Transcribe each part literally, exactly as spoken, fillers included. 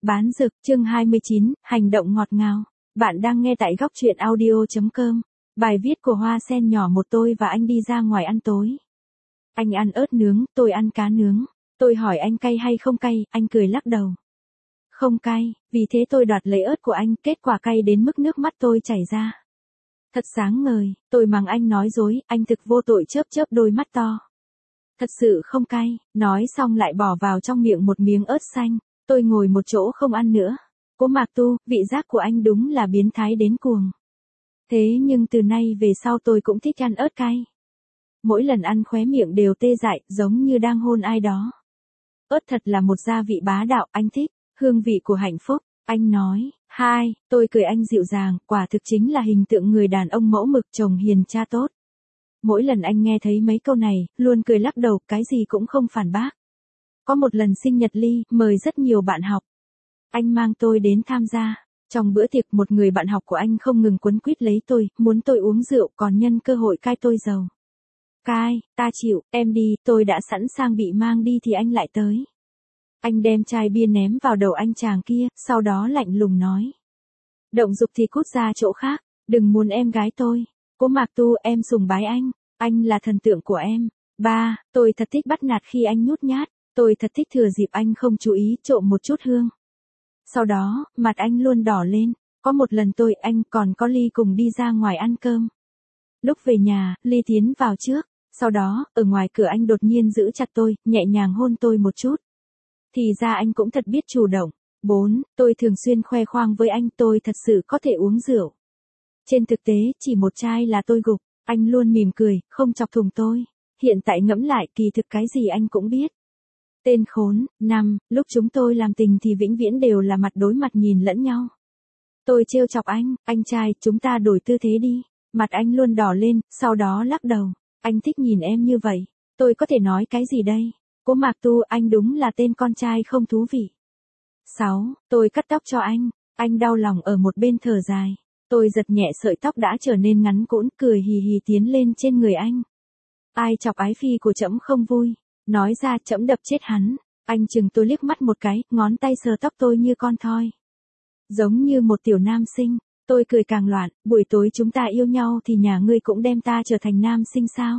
Bán dược, chương hai mươi chín, hành động ngọt ngào. Bạn đang nghe tại góc truyện audio chấm com. Bài viết của Hoa Sen nhỏ một tôi và anh đi ra ngoài ăn tối. Anh ăn ớt nướng, tôi ăn cá nướng. Tôi hỏi anh cay hay không cay, anh cười lắc đầu. Không cay, vì thế tôi đoạt lấy ớt của anh, kết quả cay đến mức nước mắt tôi chảy ra. Thật sáng ngời, tôi mắng anh nói dối, anh thực vô tội chớp chớp đôi mắt to. Thật sự không cay, nói xong lại bỏ vào trong miệng một miếng ớt xanh. Tôi ngồi một chỗ không ăn nữa. Cố Mạc Tu, vị giác của anh đúng là biến thái đến cuồng. Thế nhưng từ nay về sau tôi cũng thích ăn ớt cay. Mỗi lần ăn khóe miệng đều tê dại, giống như đang hôn ai đó. Ớt thật là một gia vị bá đạo, anh thích, hương vị của hạnh phúc. Anh nói, hai, tôi cười anh dịu dàng, quả thực chính là hình tượng người đàn ông mẫu mực, chồng hiền cha tốt. Mỗi lần anh nghe thấy mấy câu này, luôn cười lắc đầu, cái gì cũng không phản bác. Có một lần sinh nhật Ly, mời rất nhiều bạn học. Anh mang tôi đến tham gia. Trong bữa tiệc một người bạn học của anh không ngừng quấn quýt lấy tôi, muốn tôi uống rượu còn nhân cơ hội cai tôi giàu. Cai, ta chịu, em đi, tôi đã sẵn sàng bị mang đi thì anh lại tới. Anh đem chai bia ném vào đầu anh chàng kia, sau đó lạnh lùng nói. Động dục thì cút ra chỗ khác, đừng muốn em gái tôi. Cố Mạc Tu, em sùng bái anh, anh là thần tượng của em. Ba, tôi thật thích bắt nạt khi anh nhút nhát. Tôi thật thích thừa dịp anh không chú ý trộm một chút hương. Sau đó, mặt anh luôn đỏ lên. Có một lần tôi, anh còn có Ly cùng đi ra ngoài ăn cơm. Lúc về nhà, Ly tiến vào trước. Sau đó, ở ngoài cửa anh đột nhiên giữ chặt tôi, nhẹ nhàng hôn tôi một chút. Thì ra anh cũng thật biết chủ động. Bốn, tôi thường xuyên khoe khoang với anh tôi thật sự có thể uống rượu. Trên thực tế, chỉ một chai là tôi gục. Anh luôn mỉm cười, không chọc thủng tôi. Hiện tại ngẫm lại kỳ thực cái gì anh cũng biết. Tên khốn. Năm, lúc chúng tôi làm tình thì vĩnh viễn đều là mặt đối mặt nhìn lẫn nhau. Tôi trêu chọc anh, anh trai, chúng ta đổi tư thế đi. Mặt anh luôn đỏ lên, sau đó lắc đầu. Anh thích nhìn em như vậy. Tôi có thể nói cái gì đây? Cố Mạc Tu, anh đúng là tên con trai không thú vị. Sáu, tôi cắt tóc cho anh. Anh đau lòng ở một bên thở dài. Tôi giật nhẹ sợi tóc đã trở nên ngắn cũn, cười hì hì tiến lên trên người anh. Ai chọc ái phi của trẫm không vui. Nói ra trẫm đập chết hắn. Anh chừng tôi liếc mắt một cái, ngón tay sờ tóc tôi như con thoi. Giống như một tiểu nam sinh. Tôi cười càng loạn, buổi tối chúng ta yêu nhau thì nhà ngươi cũng đem ta trở thành nam sinh sao?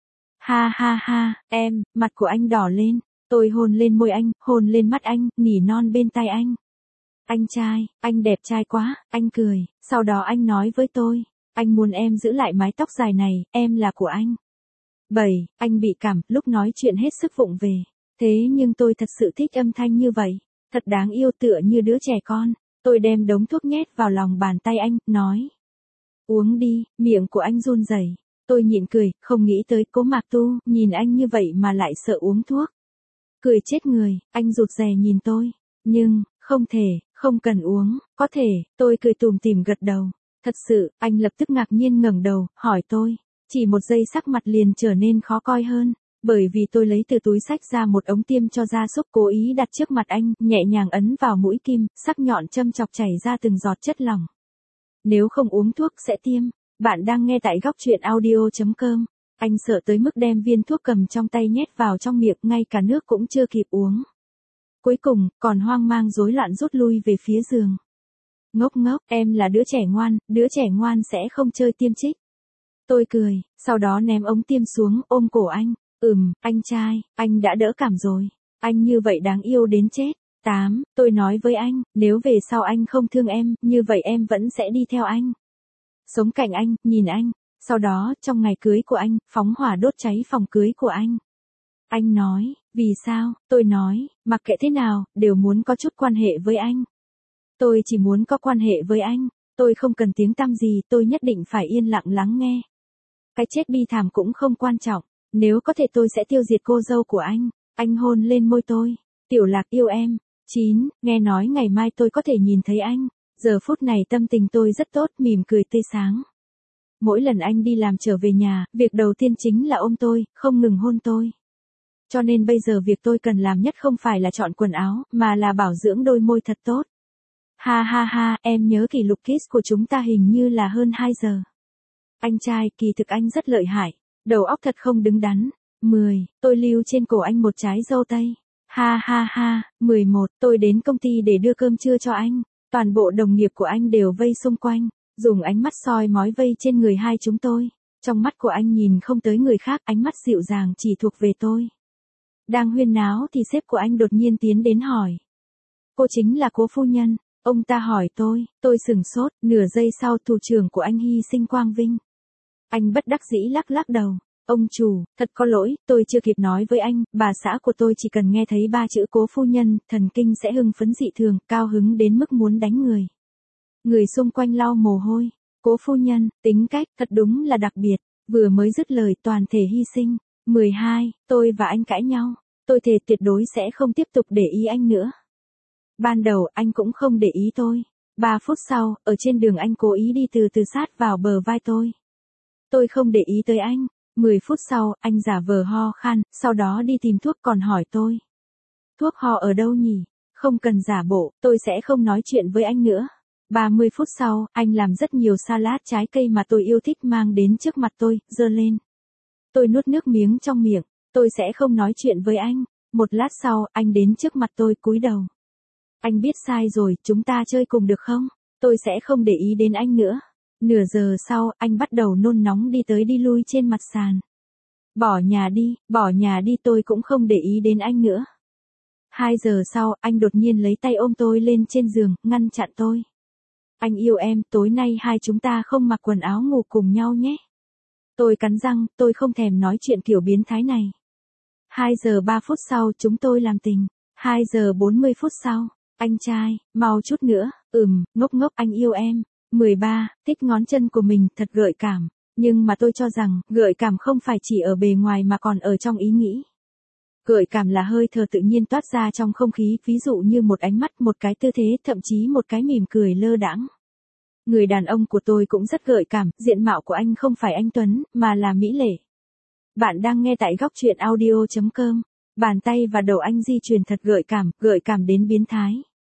Ha ha ha, em, mặt của anh đỏ lên. Tôi hôn lên môi anh, hôn lên mắt anh, nỉ non bên tai anh. Anh trai, anh đẹp trai quá, anh cười. Sau đó anh nói với tôi, anh muốn em giữ lại mái tóc dài này, em là của anh. Bảy, anh bị cảm, lúc nói chuyện hết sức vụng về. Thế nhưng tôi thật sự thích âm thanh như vậy. Thật đáng yêu tựa như đứa trẻ con. Tôi đem đống thuốc nhét vào lòng bàn tay anh, nói. Uống đi, miệng của anh run rẩy. Tôi nhịn cười, không nghĩ tới Cố Mạc Tu, nhìn anh như vậy mà lại sợ uống thuốc. Cười chết người, anh rụt rè nhìn tôi. Nhưng, không thể, không cần uống, có thể, tôi cười tủm tỉm gật đầu. Thật sự, anh lập tức ngạc nhiên ngẩng đầu, hỏi tôi. Chỉ một giây sắc mặt liền trở nên khó coi hơn, bởi vì tôi lấy từ túi xách ra một ống tiêm cho gia súc cố ý đặt trước mặt anh, nhẹ nhàng ấn vào mũi kim, sắc nhọn châm chọc chảy ra từng giọt chất lỏng. Nếu không uống thuốc sẽ tiêm. Bạn đang nghe tại góc truyện audio chấm com. Anh sợ tới mức đem viên thuốc cầm trong tay nhét vào trong miệng, ngay cả nước cũng chưa kịp uống. Cuối cùng, còn hoang mang rối loạn rút lui về phía giường. Ngốc ngốc, em là đứa trẻ ngoan, đứa trẻ ngoan sẽ không chơi tiêm trích. Tôi cười, sau đó ném ống tiêm xuống, ôm cổ anh. Ừm, anh trai, anh đã đỡ cảm rồi. Anh như vậy đáng yêu đến chết. Tám, tôi nói với anh, nếu về sau anh không thương em, như vậy em vẫn sẽ đi theo anh. Sống cạnh anh, nhìn anh. Sau đó, trong ngày cưới của anh, phóng hỏa đốt cháy phòng cưới của anh. Anh nói, vì sao? Tôi nói, mặc kệ thế nào, đều muốn có chút quan hệ với anh. Tôi chỉ muốn có quan hệ với anh. Tôi không cần tiếng tăm gì, tôi nhất định phải yên lặng lắng nghe. Cái chết bi thảm cũng không quan trọng. Nếu có thể tôi sẽ tiêu diệt cô dâu của anh. Anh hôn lên môi tôi. Tiểu Lạc yêu em. Chín, nghe nói ngày mai tôi có thể nhìn thấy anh. Giờ phút này tâm tình tôi rất tốt, mỉm cười tươi sáng. Mỗi lần anh đi làm trở về nhà, việc đầu tiên chính là ôm tôi, không ngừng hôn tôi. Cho nên bây giờ việc tôi cần làm nhất không phải là chọn quần áo, mà là bảo dưỡng đôi môi thật tốt. Ha ha ha, em nhớ kỷ lục kiss của chúng ta hình như là hơn hai giờ. Anh trai, kỳ thực anh rất lợi hại. Đầu óc thật không đứng đắn. Mười, tôi lưu trên cổ anh một trái dâu tây. Ha ha ha, mười một, tôi đến công ty để đưa cơm trưa cho anh. Toàn bộ đồng nghiệp của anh đều vây xung quanh, dùng ánh mắt soi mói vây trên người hai chúng tôi. Trong mắt của anh nhìn không tới người khác, ánh mắt dịu dàng chỉ thuộc về tôi. Đang huyên náo thì sếp của anh đột nhiên tiến đến hỏi. Cô chính là Cố phu nhân. Ông ta hỏi tôi, tôi sửng sốt, nửa giây sau thủ trưởng của anh hy sinh quang vinh. Anh bất đắc dĩ lắc lắc đầu. Ông chủ, thật có lỗi, tôi chưa kịp nói với anh, bà xã của tôi chỉ cần nghe thấy ba chữ Cố phu nhân, thần kinh sẽ hưng phấn dị thường, cao hứng đến mức muốn đánh người. Người xung quanh lau mồ hôi. Cố phu nhân, tính cách, thật đúng là đặc biệt. Vừa mới dứt lời toàn thể hy sinh. mười hai, tôi và anh cãi nhau. Tôi thề tuyệt đối sẽ không tiếp tục để ý anh nữa. Ban đầu anh cũng không để ý tôi. Ba phút sau, ở trên đường anh cố ý đi từ từ sát vào bờ vai tôi. Tôi không để ý tới anh. Mười phút sau, anh giả vờ ho khan, sau đó đi tìm thuốc còn hỏi tôi. Thuốc ho ở đâu nhỉ? Không cần giả bộ, tôi sẽ không nói chuyện với anh nữa. Ba mươi phút sau, anh làm rất nhiều salad trái cây mà tôi yêu thích mang đến trước mặt tôi, giơ lên. Tôi nuốt nước miếng trong miệng, tôi sẽ không nói chuyện với anh. Một lát sau, anh đến trước mặt tôi cúi đầu. Anh biết sai rồi, chúng ta chơi cùng được không? Tôi sẽ không để ý đến anh nữa. Nửa giờ sau, anh bắt đầu nôn nóng đi tới đi lui trên mặt sàn. Bỏ nhà đi, bỏ nhà đi, tôi cũng không để ý đến anh nữa. Hai giờ sau, anh đột nhiên lấy tay ôm tôi lên trên giường, ngăn chặn tôi. Anh yêu em, tối nay hai chúng ta không mặc quần áo ngủ cùng nhau nhé. Tôi cắn răng, tôi không thèm nói chuyện kiểu biến thái này. Hai giờ ba phút sau, chúng tôi làm tình. Hai giờ bốn mươi phút sau, anh trai, mau chút nữa, ừm, ngốc ngốc anh yêu em. mười ba, thích ngón chân của mình, thật gợi cảm. Nhưng mà tôi cho rằng, gợi cảm không phải chỉ ở bề ngoài mà còn ở trong ý nghĩ. Gợi cảm là hơi thở tự nhiên toát ra trong không khí, ví dụ như một ánh mắt, một cái tư thế, thậm chí một cái mỉm cười lơ đãng. Người đàn ông của tôi cũng rất gợi cảm, diện mạo của anh không phải anh Tuấn, mà là mỹ lệ. Bạn đang nghe tại góc truyện audio chấm com. Bàn tay và đầu anh di chuyển thật gợi cảm, gợi cảm đến biến thái.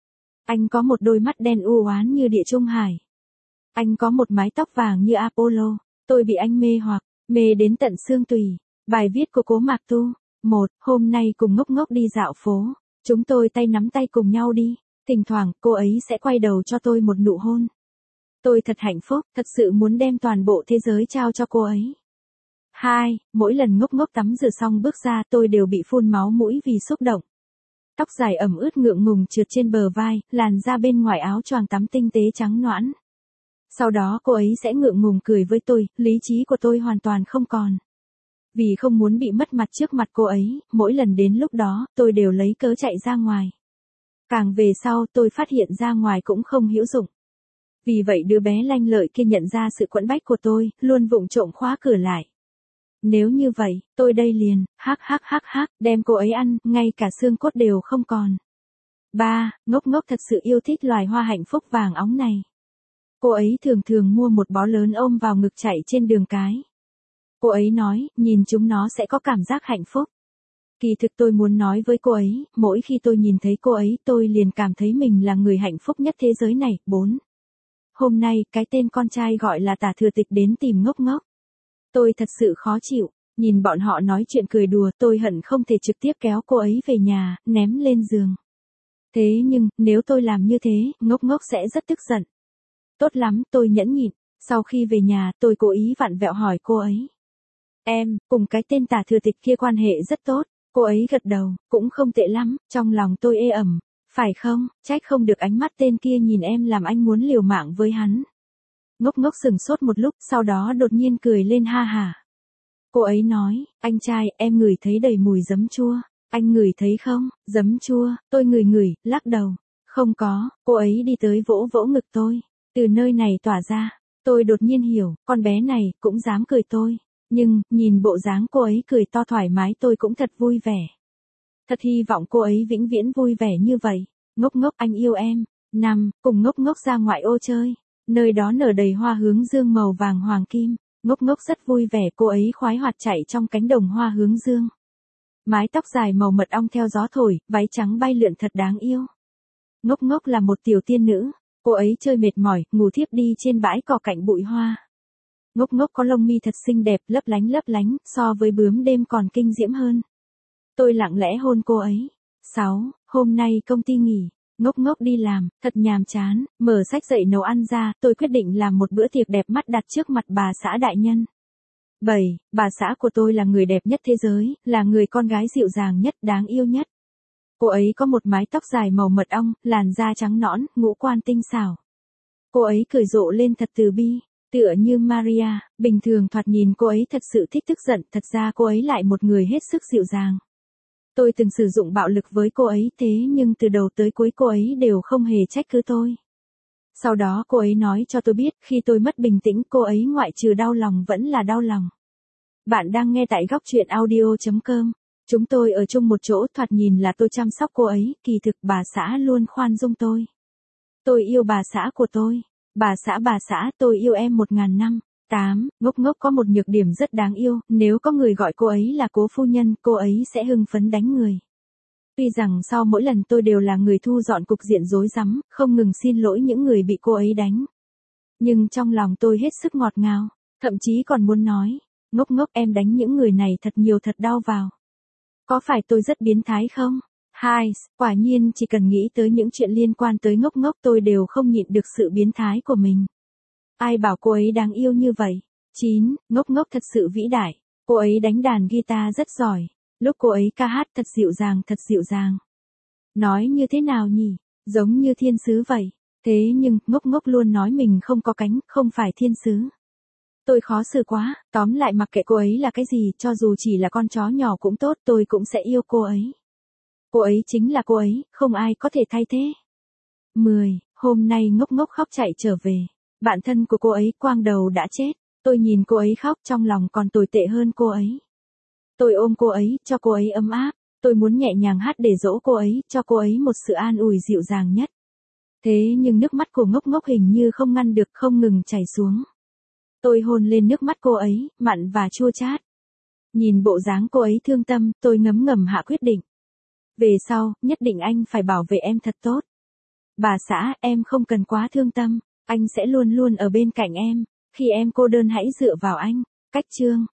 Anh có một đôi mắt đen u oán như địa trung hải. Anh có một mái tóc vàng như Apollo. Tôi bị anh mê hoặc, mê đến tận xương tủy. Bài viết của Cố Mạc Tu. Một, hôm nay cùng ngốc ngốc đi dạo phố. Chúng tôi tay nắm tay cùng nhau đi. Thỉnh thoảng, cô ấy sẽ quay đầu cho tôi một nụ hôn. Tôi thật hạnh phúc, thật sự muốn đem toàn bộ thế giới trao cho cô ấy. Hai, mỗi lần ngốc ngốc tắm rửa xong bước ra tôi đều bị phun máu mũi vì xúc động. Tóc dài ẩm ướt ngượng ngùng trượt trên bờ vai, làn da bên ngoài áo choàng tắm tinh tế trắng nõn. Sau đó cô ấy sẽ ngượng ngùng cười với tôi, lý trí của tôi hoàn toàn không còn. Vì không muốn bị mất mặt trước mặt cô ấy, mỗi lần đến lúc đó, tôi đều lấy cớ chạy ra ngoài. Càng về sau tôi phát hiện ra ngoài cũng không hữu dụng. Vì vậy đứa bé lanh lợi kia nhận ra sự quẫn bách của tôi, luôn vụng trộm khóa cửa lại. Nếu như vậy, tôi đây liền, hắc hắc hắc hắc, đem cô ấy ăn, ngay cả xương cốt đều không còn. Ba, ngốc ngốc thật sự yêu thích loài hoa hạnh phúc vàng óng này. Cô ấy thường thường mua một bó lớn ôm vào ngực chạy trên đường cái. Cô ấy nói, nhìn chúng nó sẽ có cảm giác hạnh phúc. Kỳ thực tôi muốn nói với cô ấy, mỗi khi tôi nhìn thấy cô ấy tôi liền cảm thấy mình là người hạnh phúc nhất thế giới này. Bốn. Hôm nay, cái tên con trai gọi là Tả Thừa Tịch đến tìm ngốc ngốc. Tôi thật sự khó chịu, nhìn bọn họ nói chuyện cười đùa tôi hận không thể trực tiếp kéo cô ấy về nhà, ném lên giường. Thế nhưng, nếu tôi làm như thế, ngốc ngốc sẽ rất tức giận. Tốt lắm, tôi nhẫn nhịn, sau khi về nhà tôi cố ý vặn vẹo hỏi cô ấy. Em, cùng cái tên Tả Thừa Tịch kia quan hệ rất tốt, cô ấy gật đầu, cũng không tệ lắm, trong lòng tôi ê ẩm. Phải không, trách không được ánh mắt tên kia nhìn em làm anh muốn liều mạng với hắn. Ngốc ngốc sừng sốt một lúc, sau đó đột nhiên cười lên ha hả. Cô ấy nói, anh trai, em ngửi thấy đầy mùi giấm chua. Anh ngửi thấy không, giấm chua, tôi ngửi ngửi, lắc đầu. Không có, cô ấy đi tới vỗ vỗ ngực tôi. Từ nơi này tỏa ra, tôi đột nhiên hiểu, con bé này, cũng dám cười tôi. Nhưng, nhìn bộ dáng cô ấy cười to thoải mái tôi cũng thật vui vẻ. Thật hy vọng cô ấy vĩnh viễn vui vẻ như vậy. Ngốc ngốc anh yêu em. Năm, cùng ngốc ngốc ra ngoại ô chơi. Nơi đó nở đầy hoa hướng dương màu vàng hoàng kim. Ngốc ngốc rất vui vẻ, cô ấy khoái hoạt chạy trong cánh đồng hoa hướng dương. Mái tóc dài màu mật ong theo gió thổi, váy trắng bay lượn thật đáng yêu. Ngốc ngốc là một tiểu tiên nữ. Cô ấy chơi mệt mỏi, ngủ thiếp đi trên bãi cỏ cạnh bụi hoa. Ngốc ngốc có lông mi thật xinh đẹp, lấp lánh lấp lánh, so với bướm đêm còn kinh diễm hơn. Tôi lặng lẽ hôn cô ấy. sáu. Hôm nay công ty nghỉ, ngốc ngốc đi làm, thật nhàm chán, mở sách dậy nấu ăn ra, tôi quyết định làm một bữa tiệc đẹp mắt đặt trước mặt bà xã đại nhân. bảy. Bà xã của tôi là người đẹp nhất thế giới, là người con gái dịu dàng nhất, đáng yêu nhất. Cô ấy có một mái tóc dài màu mật ong, làn da trắng nõn, ngũ quan tinh xảo. Cô ấy cười rộ lên thật từ bi, tựa như Maria, bình thường thoạt nhìn cô ấy thật sự thích tức giận, thật ra cô ấy lại một người hết sức dịu dàng. Tôi từng sử dụng bạo lực với cô ấy thế nhưng từ đầu tới cuối cô ấy đều không hề trách cứ tôi. Sau đó cô ấy nói cho tôi biết khi tôi mất bình tĩnh cô ấy ngoại trừ đau lòng vẫn là đau lòng. Bạn đang nghe tại góc truyện audio chấm com. Chúng tôi ở chung một chỗ thoạt nhìn là tôi chăm sóc cô ấy, kỳ thực bà xã luôn khoan dung tôi. Tôi yêu bà xã của tôi. Bà xã bà xã tôi yêu em một ngàn năm. tám. Ngốc ngốc có một nhược điểm rất đáng yêu, nếu có người gọi cô ấy là cố phu nhân, cô ấy sẽ hưng phấn đánh người. Tuy rằng sau mỗi lần tôi đều là người thu dọn cục diện rối rắm, không ngừng xin lỗi những người bị cô ấy đánh. Nhưng trong lòng tôi hết sức ngọt ngào, thậm chí còn muốn nói, ngốc ngốc em đánh những người này thật nhiều thật đau vào. Có phải tôi rất biến thái không? hai. Quả nhiên chỉ cần nghĩ tới những chuyện liên quan tới ngốc ngốc tôi đều không nhịn được sự biến thái của mình. Ai bảo cô ấy đáng yêu như vậy? chín. Ngốc ngốc thật sự vĩ đại. Cô ấy đánh đàn guitar rất giỏi. Lúc cô ấy ca hát thật dịu dàng, thật dịu dàng. Nói như thế nào nhỉ? Giống như thiên sứ vậy. Thế nhưng, ngốc ngốc luôn nói mình không có cánh, không phải thiên sứ. Tôi khó xử quá, tóm lại mặc kệ cô ấy là cái gì, cho dù chỉ là con chó nhỏ cũng tốt, tôi cũng sẽ yêu cô ấy. Cô ấy chính là cô ấy, không ai có thể thay thế. mười. Hôm nay ngốc ngốc khóc chạy trở về. Bạn thân của cô ấy quang đầu đã chết. Tôi nhìn cô ấy khóc trong lòng còn tồi tệ hơn cô ấy. Tôi ôm cô ấy, cho cô ấy ấm áp. Tôi muốn nhẹ nhàng hát để dỗ cô ấy, cho cô ấy một sự an ủi dịu dàng nhất. Thế nhưng nước mắt của ngốc ngốc hình như không ngăn được, không ngừng chảy xuống. Tôi hôn lên nước mắt cô ấy, mặn và chua chát. Nhìn bộ dáng cô ấy thương tâm, tôi ngấm ngầm hạ quyết định. Về sau, nhất định anh phải bảo vệ em thật tốt. Bà xã, em không cần quá thương tâm, anh sẽ luôn luôn ở bên cạnh em. Khi em cô đơn hãy dựa vào anh. Cách chương